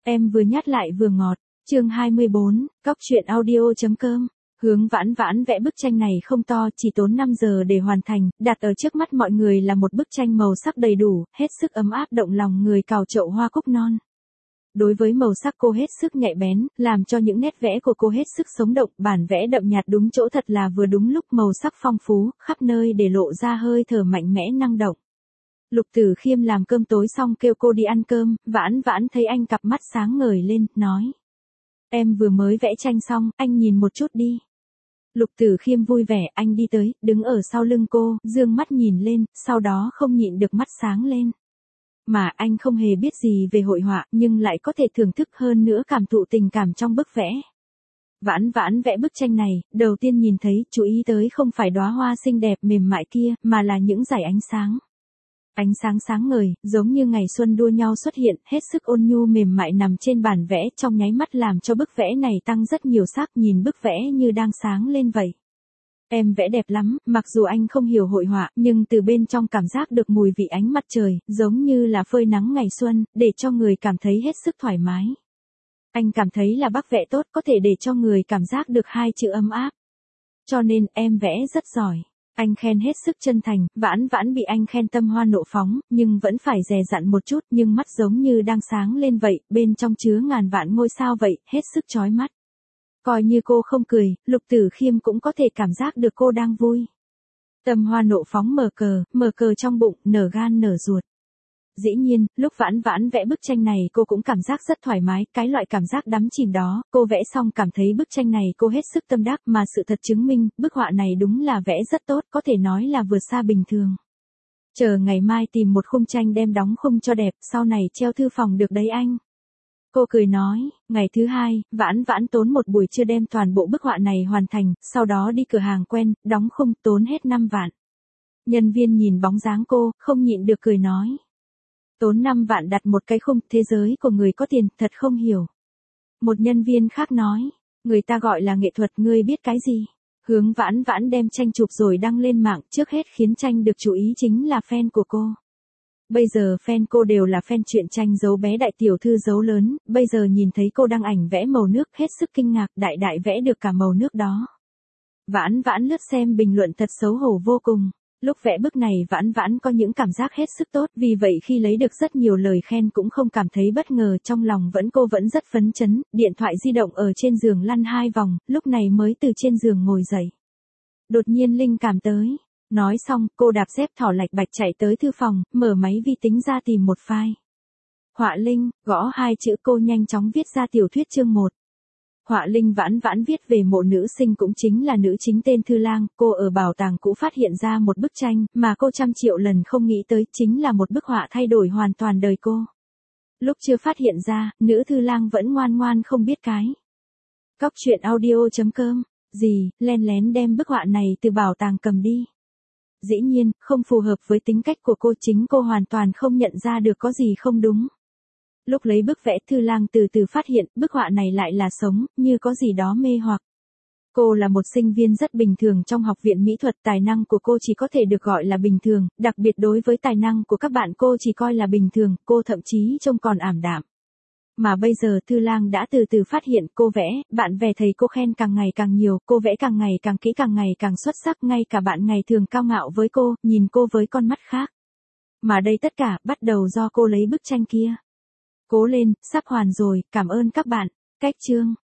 Em vừa nhát lại vừa ngọt. Chương 24, Cóc truyện audio.com. Hướng Vãn Vãn vẽ bức tranh này không to, chỉ tốn 5 giờ để hoàn thành, đặt ở trước mắt mọi người là một bức tranh màu sắc đầy đủ, hết sức ấm áp động lòng người cào chậu hoa cúc non. Đối với màu sắc cô hết sức nhạy bén, làm cho những nét vẽ của cô hết sức sống động, bản vẽ đậm nhạt đúng chỗ thật là vừa đúng lúc, màu sắc phong phú, khắp nơi để lộ ra hơi thở mạnh mẽ năng động. Lục Tử Khiêm làm cơm tối xong kêu cô đi ăn cơm, Vãn Vãn thấy anh cặp mắt sáng ngời lên, nói. Em vừa mới vẽ tranh xong, anh nhìn một chút đi. Lục Tử Khiêm vui vẻ, anh đi tới, đứng ở sau lưng cô, dương mắt nhìn lên, sau đó không nhịn được mắt sáng lên. Mà anh không hề biết gì về hội họa, nhưng lại có thể thưởng thức hơn nữa cảm thụ tình cảm trong bức vẽ. Vãn Vãn vẽ bức tranh này, đầu tiên nhìn thấy, chú ý tới không phải đóa hoa xinh đẹp mềm mại kia, mà là những dải ánh sáng. Ánh sáng sáng ngời, giống như ngày xuân đua nhau xuất hiện, hết sức ôn nhu mềm mại nằm trên bản vẽ, trong nháy mắt làm cho bức vẽ này tăng rất nhiều sắc, nhìn bức vẽ như đang sáng lên vậy. Em vẽ đẹp lắm, mặc dù anh không hiểu hội họa, nhưng từ bên trong cảm giác được mùi vị ánh mặt trời, giống như là phơi nắng ngày xuân, để cho người cảm thấy hết sức thoải mái. Anh cảm thấy là bác vẽ tốt, có thể để cho người cảm giác được hai chữ ấm áp. Cho nên, em vẽ rất giỏi. Anh khen hết sức chân thành, Vãn Vãn bị anh khen tâm hoa nộ phóng, nhưng vẫn phải dè dặn một chút, nhưng mắt giống như đang sáng lên vậy, bên trong chứa ngàn vạn ngôi sao vậy, hết sức chói mắt. Coi như cô không cười, Lục Tử Khiêm cũng có thể cảm giác được cô đang vui. Tâm hoa nộ phóng mở cờ trong bụng, nở gan nở ruột. Dĩ nhiên, lúc Vãn Vãn vẽ bức tranh này cô cũng cảm giác rất thoải mái, cái loại cảm giác đắm chìm đó, cô vẽ xong cảm thấy bức tranh này cô hết sức tâm đắc, mà sự thật chứng minh, bức họa này đúng là vẽ rất tốt, có thể nói là vượt xa bình thường. Chờ ngày mai tìm một khung tranh đem đóng khung cho đẹp, sau này treo thư phòng được đấy anh. Cô cười nói, ngày thứ hai, Vãn Vãn tốn một buổi trưa đem toàn bộ bức họa này hoàn thành, sau đó đi cửa hàng quen, đóng khung, tốn hết 5 vạn. Nhân viên nhìn bóng dáng cô, không nhịn được cười nói. Tốn 5 vạn đặt một cái khung, thế giới của người có tiền, thật không hiểu. Một nhân viên khác nói, người ta gọi là nghệ thuật, ngươi biết cái gì? Hướng Vãn Vãn đem tranh chụp rồi đăng lên mạng, trước hết khiến tranh được chú ý chính là fan của cô. Bây giờ fan cô đều là fan truyện tranh dấu bé đại tiểu thư dấu lớn, bây giờ nhìn thấy cô đăng ảnh vẽ màu nước, hết sức kinh ngạc, đại đại vẽ được cả màu nước đó. Vãn Vãn lướt xem bình luận thật xấu hổ vô cùng. Lúc vẽ bức này Vãn Vãn có những cảm giác hết sức tốt, vì vậy khi lấy được rất nhiều lời khen cũng không cảm thấy bất ngờ, trong lòng cô vẫn rất phấn chấn, điện thoại di động ở trên giường lăn 2 vòng, lúc này mới từ trên giường ngồi dậy. Đột nhiên linh cảm tới. Nói xong, cô đạp dép thỏ lạch bạch chạy tới thư phòng, mở máy vi tính ra tìm một file. Họa Linh, gõ 2 chữ, cô nhanh chóng viết ra tiểu thuyết chương 1. Họa Linh Vãn Vãn viết về mộ nữ sinh cũng chính là nữ chính tên Thư Lang, cô ở bảo tàng cũ phát hiện ra một bức tranh, mà cô trăm triệu lần không nghĩ tới, chính là một bức họa thay đổi hoàn toàn đời cô. Lúc chưa phát hiện ra, nữ Thư Lang vẫn ngoan ngoan không biết cái. Cóc truyện audio.com, gì, len lén đem bức họa này từ bảo tàng cầm đi. Dĩ nhiên, không phù hợp với tính cách của cô, chính cô hoàn toàn không nhận ra được có gì không đúng. Lúc lấy bức vẽ, Thư Lang từ từ phát hiện, bức họa này lại là sống, như có gì đó mê hoặc. Cô là một sinh viên rất bình thường trong học viện mỹ thuật, tài năng của cô chỉ có thể được gọi là bình thường, đặc biệt đối với tài năng của các bạn cô chỉ coi là bình thường, cô thậm chí trông còn ảm đạm. Mà bây giờ Thư Lang đã từ từ phát hiện, cô vẽ, bạn bè thầy cô khen càng ngày càng nhiều, cô vẽ càng ngày càng kỹ, càng ngày càng xuất sắc, ngay cả bạn ngày thường cao ngạo với cô, nhìn cô với con mắt khác. Mà đây tất cả, bắt đầu do cô lấy bức tranh kia. Cố lên, sắp hoàn rồi, cảm ơn các bạn. Cách chương.